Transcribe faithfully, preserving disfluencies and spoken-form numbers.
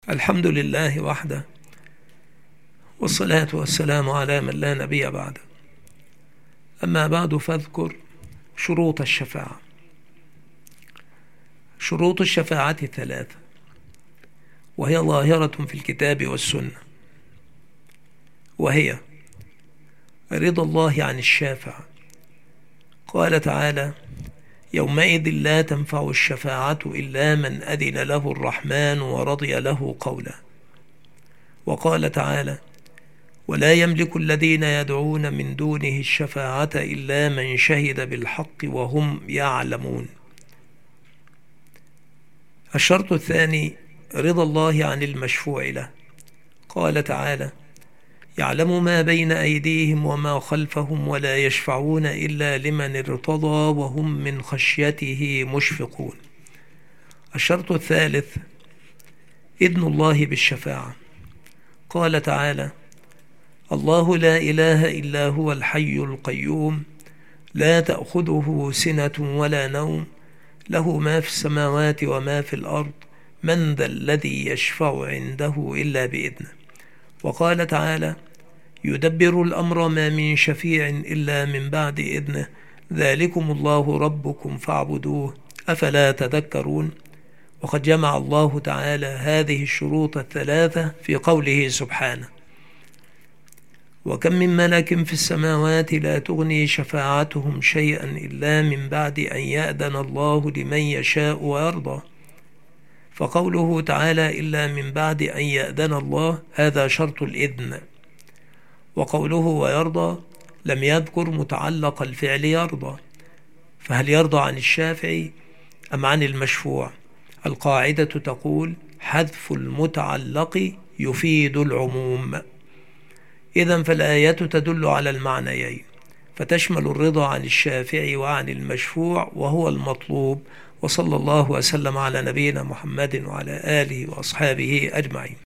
الحمد لله وحده، والصلاة والسلام على من لا نبي بعده. أما بعد، فاذكر شروط الشفاعة. شروط الشفاعة ثلاثة، وهي ظاهرة في الكتاب والسنة، وهي رضا الله عن الشافع. قال تعالى: يومئذ لا تنفع الشفاعة إلا من أذن له الرحمن ورضي له قولا. وقال تعالى: ولا يملك الذين يدعون من دونه الشفاعة إلا من شهد بالحق وهم يعلمون. الشرط الثاني رضا الله عن المشفوع له. قال تعالى: يعلم ما بين أيديهم وما خلفهم ولا يشفعون إلا لمن ارتضى وهم من خشيته مشفقون. الشرط الثالث إذن الله بالشفاعة. قال تعالى: الله لا إله إلا هو الحي القيوم لا تأخذه سنة ولا نوم له ما في السماوات وما في الأرض من ذا الذي يشفع عنده إلا بإذنه. وقال تعالى: يدبر الأمر ما من شفيع إلا من بعد إذنه ذلكم الله ربكم فاعبدوه أفلا تذكرون. وقد جمع الله تعالى هذه الشروط الثلاثة في قوله سبحانه: وكم من ملك في السماوات لا تغني شفاعتهم شيئا إلا من بعد أن يأذن الله لمن يشاء ويرضى. فقوله تعالى إلا من بعد أن يأذن الله هذا شرط الإذن. وقوله ويرضى لم يذكر متعلق الفعل يرضى، فهل يرضى عن الشافع أم عن المشفوع؟ القاعدة تقول: حذف المتعلق يفيد العموم. إذن فالآية تدل على المعنيين، فتشمل الرضا عن الشافع وعن المشفوع وهو المطلوب. وصلى الله وسلم على نبينا محمد وعلى آله وأصحابه أجمعين.